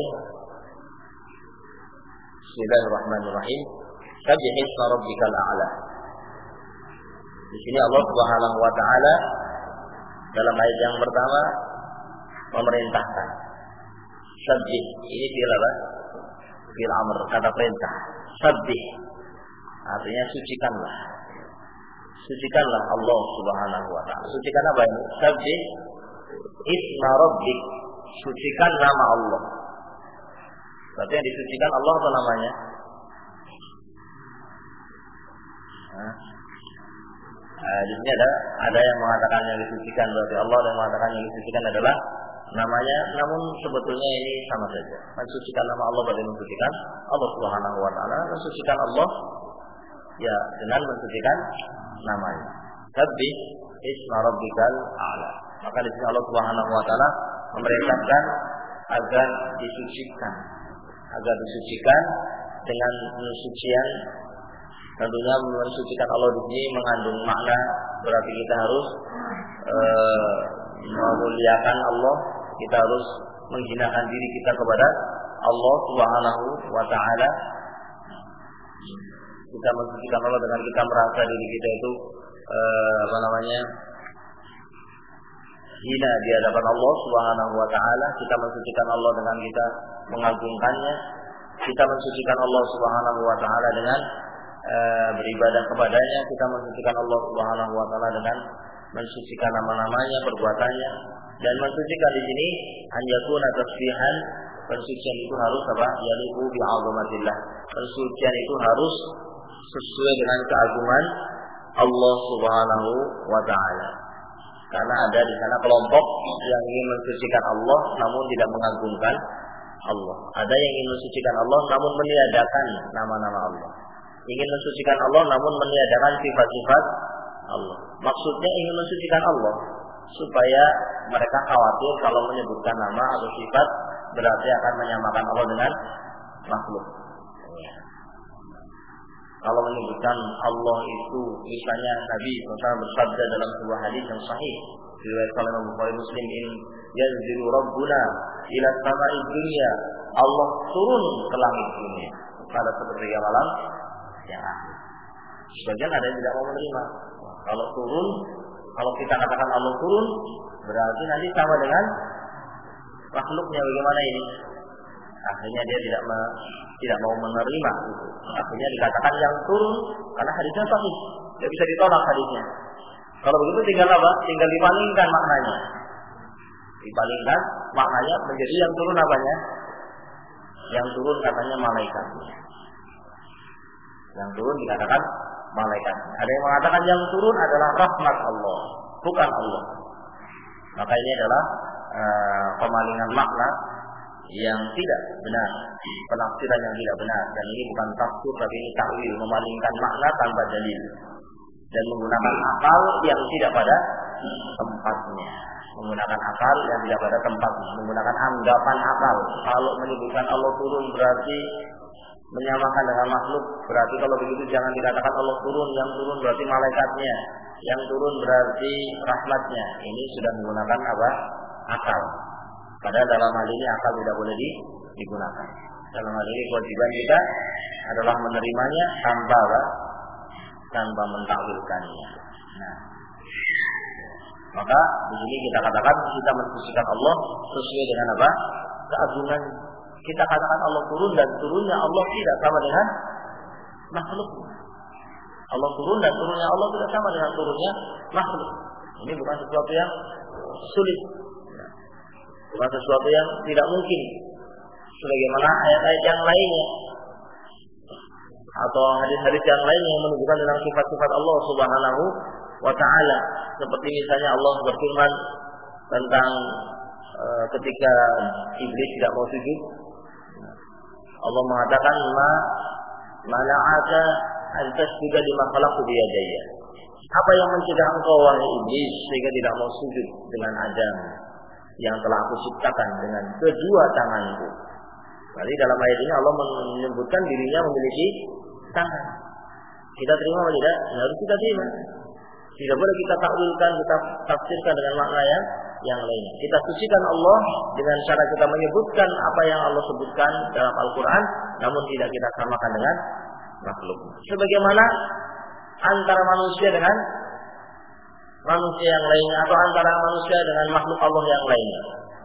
Bismillahirrahmanirrahim. Sabbihisma rabbikal a'la. Di sini Allah Subhanahu wa taala dalam ayat yang pertama memerintahkan. Sabbih, ini fi'il apa? Fi'il amr, kata perintah. Sabbih artinya sucikanlah. Sucikanlah Allah Subhanahu wa taala. Sucikan apa ini? Sabbih isma rabbik. Sucikan nama Allah. Berarti yang disucikan Allah apa namanya? Di sini ada yang mengatakan yang disucikan berarti Allah, dan yang mengatakan yang disucikan adalah namanya. Namun sebetulnya ini sama saja. Mensucikan nama Allah berarti mensucikan Allah Subhanahu wa taala. Mensucikan Allah ya dengan mensucikan namanya. Sabbih isma rabbikal a'la. Maka di sini Allah Subhanahu wa taala memerintahkan agar disucikan dengan pensucian. Tentunya mensucikan Allah di sini mengandung makna berarti kita harus memuliakan Allah, kita harus menghinakan diri kita kepada Allah Subhanahu wa taala. Kita mensucikan Allah dengan kita merasa diri kita itu hina di hadapan Allah Subhanahu wa taala. Kita mensucikan Allah dengan kita mengagungkannya. Kita mensucikan Allah Subhanahu wa taala dengan beribadah kepadanya. Kita mensucikan Allah Subhanahu wa taala dengan mensucikan nama-namanya, perbuatannya. Dan mensucikan di sini anjatuna tasbihan. Pensucian itu harus apa? Yaliqu bi 'azamatillah. Pensucian itu harus sesuai dengan keagungan Allah Subhanahu wa taala. Karena ada di sana kelompok yang ingin mensucikan Allah namun tidak mengagungkan Allah. Ada yang ingin mensucikan Allah namun meniadakan nama-nama Allah. Ingin mensucikan Allah namun meniadakan sifat-sifat Allah. Maksudnya ingin mensucikan Allah supaya mereka khawatir kalau menyebutkan nama atau sifat berarti akan menyamakan Allah dengan makhluk. Kalau menyebutkan Allah itu, misalnya Nabi SAW bersabda dalam sebuah hadis yang sahih diriwayatkan oleh Bukhari Muslim, in yanzilu rabbuna ila samai dunya, Allah turun ke langit dunia pada sepertiga malam yang akhir. Sebagian ada yang tidak mau menerima. Kalau turun, kalau kita katakan Allah turun, berarti nanti sama dengan makhluknya. Bagaimana ini? Akhirnya dia tidak mau menerima itu. Akhirnya dikatakan yang turun karena hadisnya sahih, tidak bisa ditolak hadisnya. Kalau begitu tinggal apa? Tinggal dipalingkan maknanya. Dipalingkan maknanya menjadi yang turun apanya? Yang turun katanya malaikat. Yang turun dikatakan malaikat. Ada yang mengatakan yang turun adalah rahmat Allah, bukan Allah. Maka ini adalah pemalingan makna yang tidak benar, penafsiran yang tidak benar. Dan ini bukan tafsir, tapi ini takwil, memalingkan makna tanpa dalil dan menggunakan akal yang tidak pada tempatnya. Menggunakan akal yang tidak pada tempatnya, menggunakan anggapan akal. Kalau menyebutkan Allah turun berarti menyamakan dengan makhluk, berarti kalau begitu jangan dikatakan Allah turun, yang turun berarti malaikatnya, yang turun berarti rahmatnya. Ini sudah menggunakan apa? Akal. Padahal dalam hal ini akal tidak boleh digunakan. Dalam hal ini kewajiban kita adalah menerimanya tanpa mentakwilkannya. Nah, maka di sini kita katakan kita mensucikan Allah sesuai dengan apa? Keagungan. Kita katakan Allah turun, dan turunnya Allah tidak sama dengan makhluk. Allah turun dan turunnya Allah tidak sama dengan turunnya makhluk. Ini bukan sesuatu yang sulit, bukan sesuatu yang tidak mungkin. Sebagaimana ayat-ayat yang lainnya atau hadis-hadis yang lainnya yang menunjukkan tentang sifat-sifat Allah Subhanahu wa Ta'ala. Seperti misalnya Allah berfirman tentang ketika iblis tidak mau sujud, Allah mengatakan mana'aka an tasjuda lima khalaqtu biyadayya. Apa yang mencegah engkau wahai iblis sehingga tidak mau sujud dengan Adam yang telah aku ciptakan dengan kedua tanganku. Jadi dalam ayat ini Allah menyebutkan dirinya memiliki tangan. Kita terima atau tidak? Harus kita terima. Tidak boleh kita takwilkan, kita tafsirkan dengan makna yang lainnya. Kita sucikan Allah dengan cara kita menyebutkan apa yang Allah sebutkan dalam Al-Quran, namun tidak kita samakan dengan makhluk. Sebagaimana antara manusia dengan manusia yang lainnya, atau antara manusia dengan makhluk Allah yang lainnya.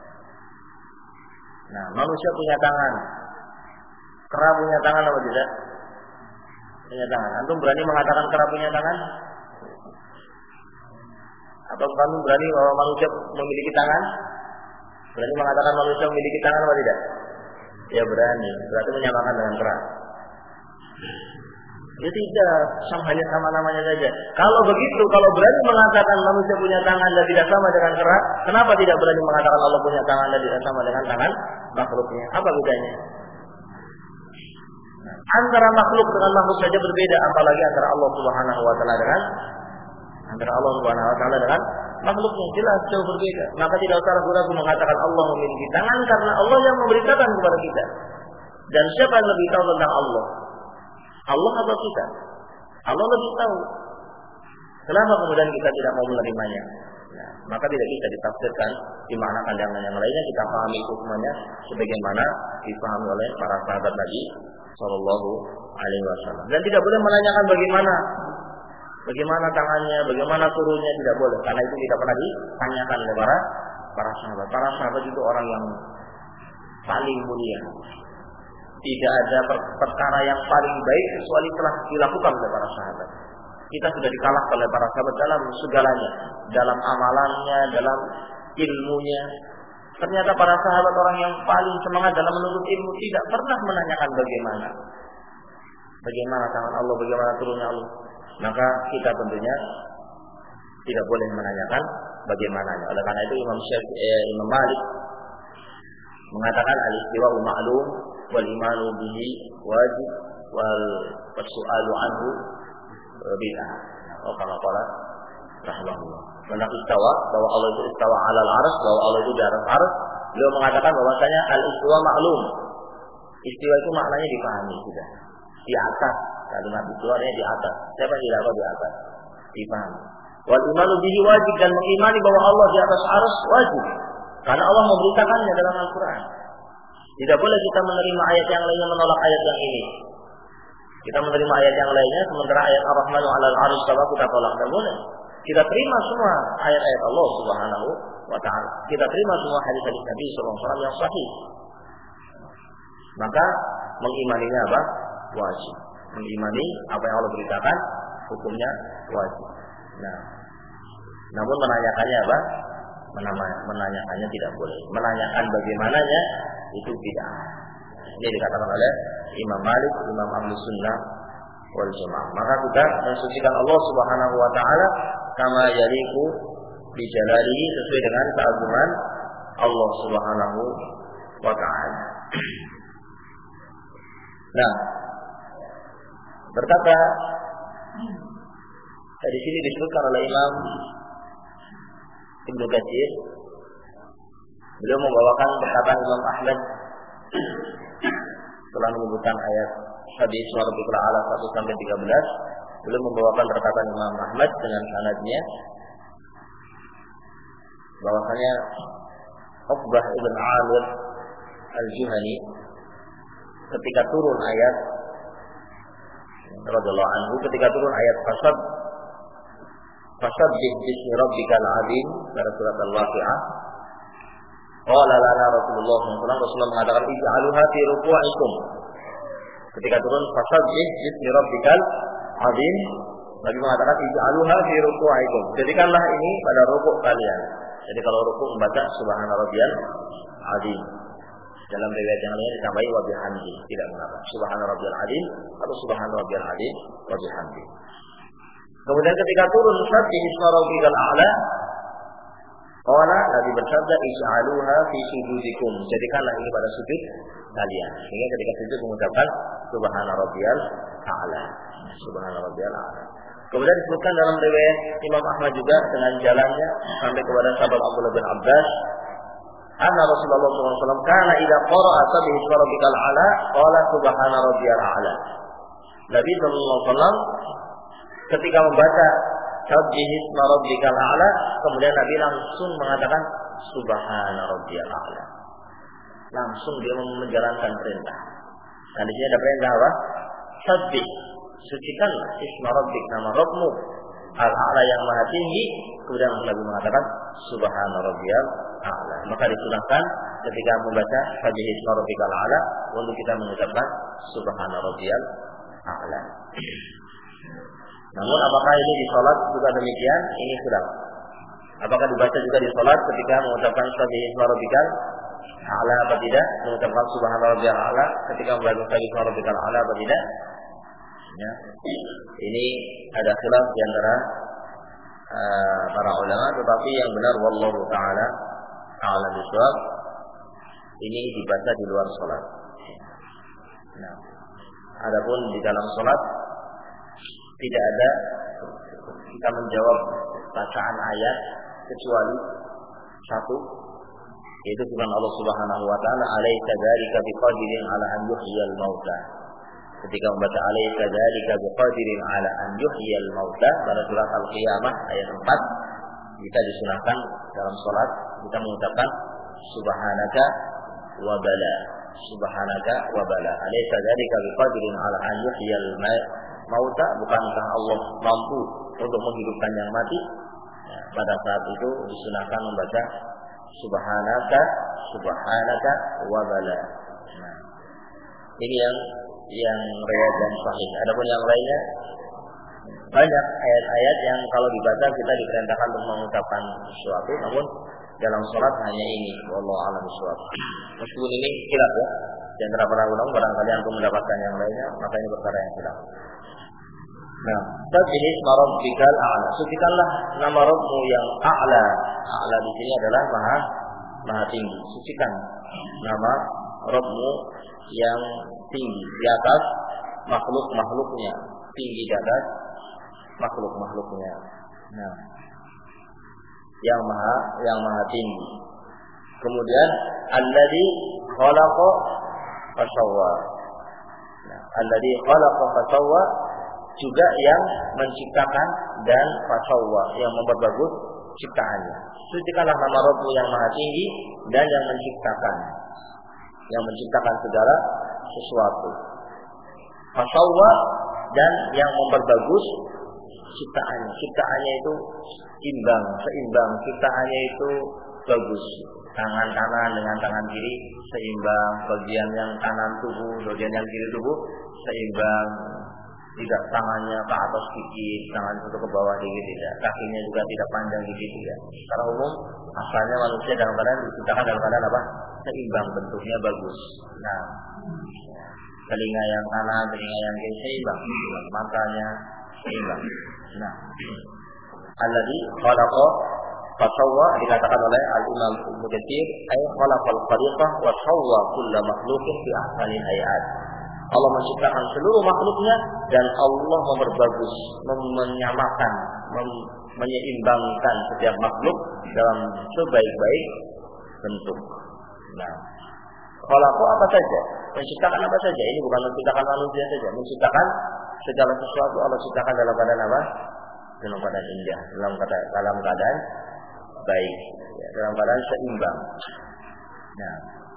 Nah, manusia punya tangan, kera punya tangan atau tidak? Punya tangan. Antum berani mengatakan kera punya tangan? Atau kamu berani bahwa manusia memiliki tangan? Berani mengatakan manusia memiliki tangan atau tidak? Ya berani. Berarti menyamakan dengan kera. Ya tidak, hanya sama namanya saja. Kalau begitu, kalau berani mengatakan manusia punya tangan dan tidak sama dengan kera, kenapa tidak berani mengatakan Allah punya tangan dan tidak sama dengan tangan makhluknya? Apa bedanya? Antara makhluk dengan makhluk saja berbeda, apalagi antara Allah Subhanahu wa Ta'ala dengan makhluknya, jelas jauh berbeda. Maka tidak usah ragu-ragu mengatakan Allah memiliki tangan, karena Allah yang memberitakan kepada kita. Dan siapa yang lebih tahu tentang Allah? Allah atau kita? Allah lebih tahu. Kenapa kemudian kita tidak mau menerimanya? Nah, maka tidak bisa ditafsirkan, dimanakan dengan yang lainnya. Kita pahami itu semuanya sebagaimana dipahami oleh para sahabat Nabi Sallallahu Alaihi Wasallam. Dan tidak boleh menanyakan bagaimana tangannya, bagaimana turunnya, tidak boleh. Karena itu tidak pernah ditanyakan oleh para sahabat. Para sahabat itu orang yang paling mulia. Tidak ada perkara yang paling baik kecuali telah dilakukan oleh para sahabat. Kita sudah dikalahkan oleh para sahabat dalam segalanya, dalam amalannya, dalam ilmunya. Ternyata para sahabat orang yang paling semangat dalam menuntut ilmu, tidak pernah menanyakan bagaimana tangan Allah, bagaimana turunnya Allah. Maka kita tentunya tidak boleh menanyakan bagaimananya. Oleh karena itu Imam Malik mengatakan al-istiwa'u ma'lum wal imanu bihi wajib wal su'alu anhu bid'ah. Oh, kama qala rahimahullah. Benar istawa, bahwa Allah itu istawa 'alal 'arsy, bahwa Allah itu di atas 'arsy. Beliau mengatakan bahwasanya al-istiwa ma'lum. Istiwa itu maknanya dipahami sudah. Di atas, kalimat istiwanya di atas. Siapa yang tidak tahu di atas? Dipahami. Wal imanu bihi wajib, dan mengimani bahwa Allah di atas 'arsy wajib. Karena Allah memberitakannya dalam Al-Quran. Tidak boleh kita menerima ayat yang lainnya menolak ayat yang ini. Kita menerima ayat yang lainnya, sementara ayat Ar-Rahmanu 'alal 'arsy istawa kita tolak. Tidak boleh. Kita terima semua ayat-ayat Allah Subhanahu wa Ta'ala. Kita terima semua hadis-hadis Nabi sallallahu alaihi wasallam yang sahih. Maka mengimaninya apa? Wajib. Mengimani apa yang Allah beritakan, hukumnya wajib. Nah, namun menanyakannya apa? Menanyakannya tidak boleh. Menanyakan bagaimananya itu bid'ah. Ini dikatakan oleh Imam Malik, Imam Ahlus Sunnah wal Jamaah. Maka kita mensucikan Allah Subhanahu wa Ta'ala kama yaliqu bi jalalihi, sesuai dengan keagungan Allah Subhanahu wa Ta'ala. Nah, berkata di sini disebutkan oleh Imam Ibnu Katsir, beliau membawakan perkataan Imam Ahmad setelah menyebutkan ayat hadis Rabbul A'la 1 sampai 13. Beliau membawakan perkataan Imam Ahmad dengan sanadnya bahwasanya Uqbah ibn Amir al-Juhani ketika turun ayat radhiyallahu anhu, ketika turun ayat Fasabbih bismi rabbikal azim, pada surat Al-Waqi'ah. Qala lana Rasulullah SAW mengatakan ij'aluha fi ruku'ikum. Ketika turun fasabbih bismi rabbikal azim, Nabi mengatakan ij'aluha fi ruku'ikum. Jadikanlah ini pada rukuk kalian. Jadi kalau rukuk membaca subhana rabbiyal azim. Dalam riwayat yang lain ditambahi wa bihamdi, tidak mengapa. Subhana rabbiyal azim atau subhana rabbiyal azim wa bihamdi. Kemudian ketika turun sabbih isma rabbikal a'la, qala Nabi bersabda ij'aluha fi sujudikum. Jadikanlah ini pada sujud kalian. Sehingga ketika sujud mengucapkan subhana rabbiyal a'la. Subhana rabbiyal a'la. Kemudian disebutkan dalam riwayat Imam Ahmad juga dengan jalannya sampai kepada sahabat Abdullah bin Abbas, anna Rasulullah SAW kana idza qara'a sabbih isma rabbikal a'la qala subhana rabbiyal a'la. Nabi SAW ketika membaca sabbih isma rabbikal a'la, kemudian Nabi langsung mengatakan subhana rabbiyal a'la. Langsung dia menjalankan perintah. Dan di sini ada perintah apa? Sabbih, sucikanlah isma rabbik, nama Rabbmu al-a'la yang maha tinggi. Kemudian Nabi mengatakan subhana rabbiyal a'la. Maka disunahkan ketika membaca sabbih isma rabbikal a'la untuk kita mengucapkan subhana rabbiyal a'la. Namun apakah ini di salat juga demikian? Ini sudah. Apakah dibaca juga di salat ketika mengucapkan sabbih isma rabbikal a'la apa tidak? Mengucapkan subhana rabbiyal a'la ketika membaca sabbih isma rabbikal a'la apa tidak? Ya. Ini ada khilaf di antara para ulama, tetapi yang benar wallahu taala a'lam bishawab, ini dibaca di luar salat. Nah, adapun di dalam salat tidak ada kita menjawab bacaan ayat kecuali satu, yaitu firman Allah Subhanahu wa taala, "Alaisa dzalika biqadirin 'ala an yuhyiyal mauta." Ketika membaca alaisa dzalika biqadirin 'ala an yuhyiyal mauta pada surat Al-Qiyamah ayat 4, kita disunahkan dalam salat kita mengucapkan subhanaka wa bala. Subhanaka wa bala. Alaisa dzalika biqadirin 'ala an yuhyiyal mauta, bukankah Allah mampu untuk menghidupkan yang mati? Ya, pada saat itu disunahkan membaca subhanaka wa bala. Nah, ini yang riwayat dan sahih. Adapun yang lainnya banyak ayat-ayat yang kalau dibaca kita diperintahkan untuk mengucapkan sesuatu, namun dalam salat hanya ini. Wallahu a'lam bishawab. Meskipun ini khilaf ya, di antara para ulama barangkali antum mendapatkan yang lainnya, maka ini perkara yang khilaf. Nah, sabbih isma rabbikal a'la. Sucikanlah nama Rabbmu yang a'la. A'la di sini adalah maha tinggi. Sucikan nama Rabbmu yang tinggi di atas makhluk-makhluknya, tinggi di atas makhluk-makhluknya. Nah, yang maha tinggi. Kemudian alladzi khalaqa fasawwa. Nah, alladzi khalaqa fasawwa juga yang menciptakan dan fasawwa, yang memperbagus ciptaannya. Sucikanlah nama Rabbmu yang maha tinggi dan yang menciptakan segala sesuatu. Fasawwa dan yang memperbagus ciptaannya. Ciptaannya itu seimbang. Ciptaannya itu bagus. Tangan kanan dengan tangan kiri seimbang. Bagian yang kanan tubuh, bagian yang kiri tubuh seimbang. Tidak tangannya ke atas sedikit, tangan itu ke bawah sedikit, tidak. Kakinya juga tidak panjang sedikit, tidak. Secara umum asalnya manusia dalam keadaan diciptakan dalam keadaan apa? Seimbang, bentuknya bagus. Nah, telinga yang kanan, telinga yang kiri seimbang, matanya seimbang. Nah, alladzi khalaqa fasawwa dikatakan oleh Al-Imam Ibnu Katsir, ay khalaqal khaliqah wa sawwa kull makhluqin fi ahsani hayat. Allah menciptakan seluruh makhluknya dan Allah memperbagus, menyamakan, menyeimbangkan setiap makhluk dalam sebaik-baik bentuk. Nah, khalaqa apa saja, menciptakan apa saja. Ini bukan menciptakan manusia saja, menciptakan segala sesuatu Allah ciptakan dalam keadaan apa? Dalam keadaan indah, dalam keadaan baik, ya, dalam keadaan seimbang. Nah,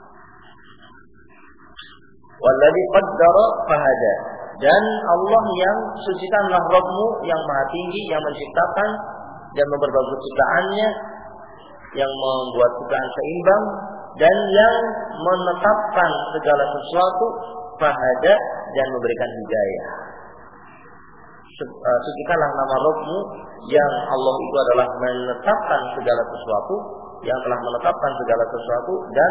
walladzi qaddara fahada, dan Allah yang sucikanlah Rabbmu yang maha tinggi, yang menciptakan dan memperbagus ciptaannya, yang membuat ciptaan seimbang dan yang menetapkan segala sesuatu, fahada, dan memberikan hidayah. Sucikanlah nama Rabbmu yang Allah itu adalah menetapkan segala sesuatu, yang telah menetapkan segala sesuatu dan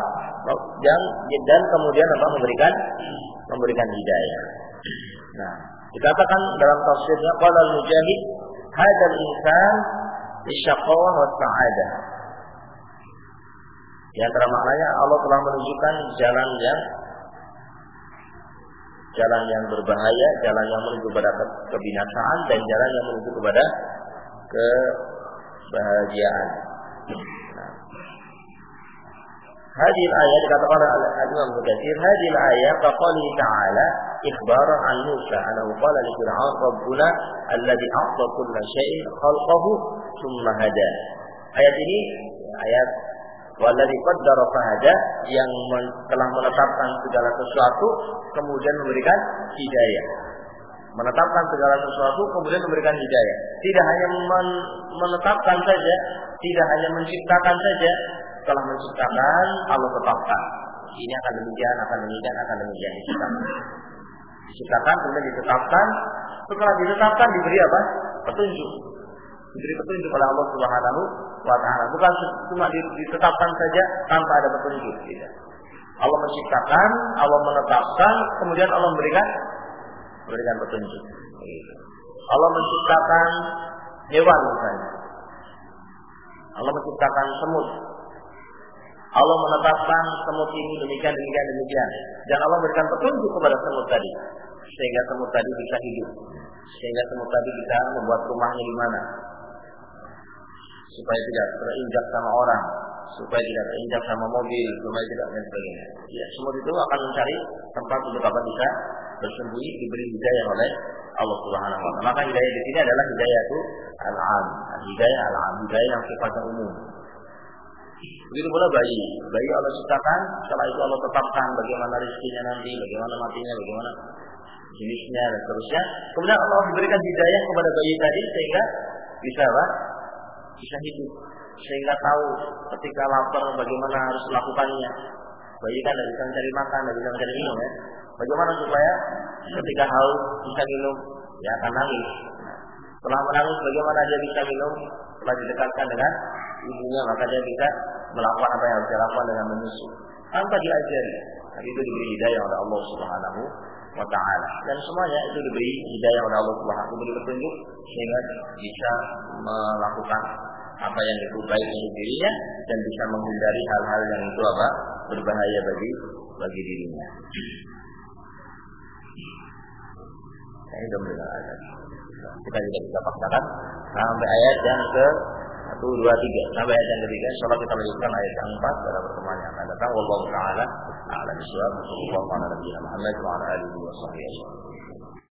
kemudian memberikan hidayah. Nah, dikatakan dalam tafsirnya qala al-Mujahid hadzal insan lisyaqawah wa sa'adah. Di antara maknanya Allah telah menunjukkan jalan yang berbahaya, jalan yang menuju kepada kebinasaan dan jalan yang menuju kepada kebahagiaan. Hadhihi ayat dikatakan oleh Al-Imam Ibnu Katsir, hadhihi ayat faqala ta'ala ikhbaran an Musa annahu qala li Fir'aun rabbuna alladhi a'ta kulla syai'in khalqahu tsumma hada. Ayat ini ayat walladzi qaddara fahada yang telah menetapkan segala sesuatu kemudian memberikan hidayah. Menetapkan segala sesuatu kemudian memberikan hidayah. Tidak hanya menetapkan saja, tidak hanya menciptakan saja, setelah menciptakan Allah tetapkan. Ini akan demikian diciptakan. Diciptakan kemudian ditetapkan, setelah ditetapkan diberi apa? Petunjuk. Diberi petunjuk oleh Allah Subhanahu wa ta'ala. Bukan cuma ditetapkan saja tanpa ada petunjuk, tidak. Allah menciptakan, Allah menetapkan, kemudian Allah memberikan petunjuk. Allah menciptakan hewan misalnya. Allah menciptakan semut. Allah menetapkan semut ini demikian. Dan Allah memberikan petunjuk kepada semut tadi, sehingga semut tadi bisa hidup, sehingga semut tadi bisa membuat rumahnya di mana, supaya tidak terinjak sama orang, supaya tidak terinjak sama mobil, supaya tidak dan sebagainya. Ya, semut itu akan mencari tempat untuk apa bisa bersembunyi, diberi hidayah oleh Allah Subhanahu wa taala. Maka hidayah di sini adalah hidayah itu al-'am, hidayah al-'am, hidayah yang sifatnya umum. Begitu pula bayi Allah ciptakan, setelah itu Allah tetapkan bagaimana rezekinya nanti, bagaimana matinya, bagaimana jenisnya dan seterusnya. Kemudian Allah berikan hidayah kepada bayi tadi sehingga bisa apa? Bisa hidup, sehingga tahu ketika lapar bagaimana harus melakukannya. Bayi kan tidak bisa mencari makan, tidak bisa mencari minum ya. Bagaimana supaya ketika haus bisa minum? Ya akan nangis. Setelah menangis bagaimana dia bisa minum? Setelah didekatkan dengan ibunya maka dia bisa melakukan apa yang harus dia lakukan dengan menyusu tanpa diajari. Tapi itu diberi hidayah oleh Allah Subhanahu wa ta'ala. Dan semuanya itu diberi hidayah oleh Allah Subhanahu wa ta'ala, diberi petunjuk sehingga bisa melakukan apa yang itu baik untuk dirinya dan bisa menghindari hal-hal yang itu apa berbahaya bagi dirinya. Ini sudah mendengar ayat. Kita tidak bisa paksakan sampai ayat yang ke 1, 2, 3 sampai ayat yang ketiga. Insyaallah kita lanjutkan ayat yang 4 pada pertemuan yang akan datang. Wallahu taala a'lam bishawab. Sallallahu alaihi wa sallam. Muhammad wa ala alihi wa sahbihi.